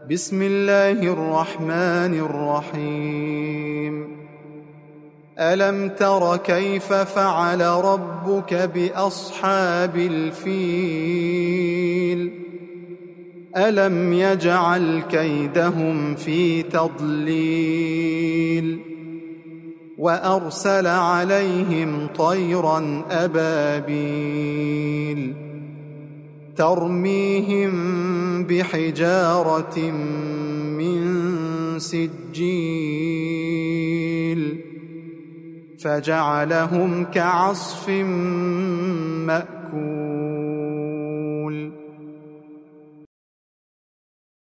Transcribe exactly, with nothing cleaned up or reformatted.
بسم الله الرحمن الرحيم ألم تر كيف فعل ربك بأصحاب الفيل ألم يجعل كيدهم في تضليل وأرسل عليهم طيرا أبابيل ترميهم بحجارة من سجيل فجعلهم كعصف مأكول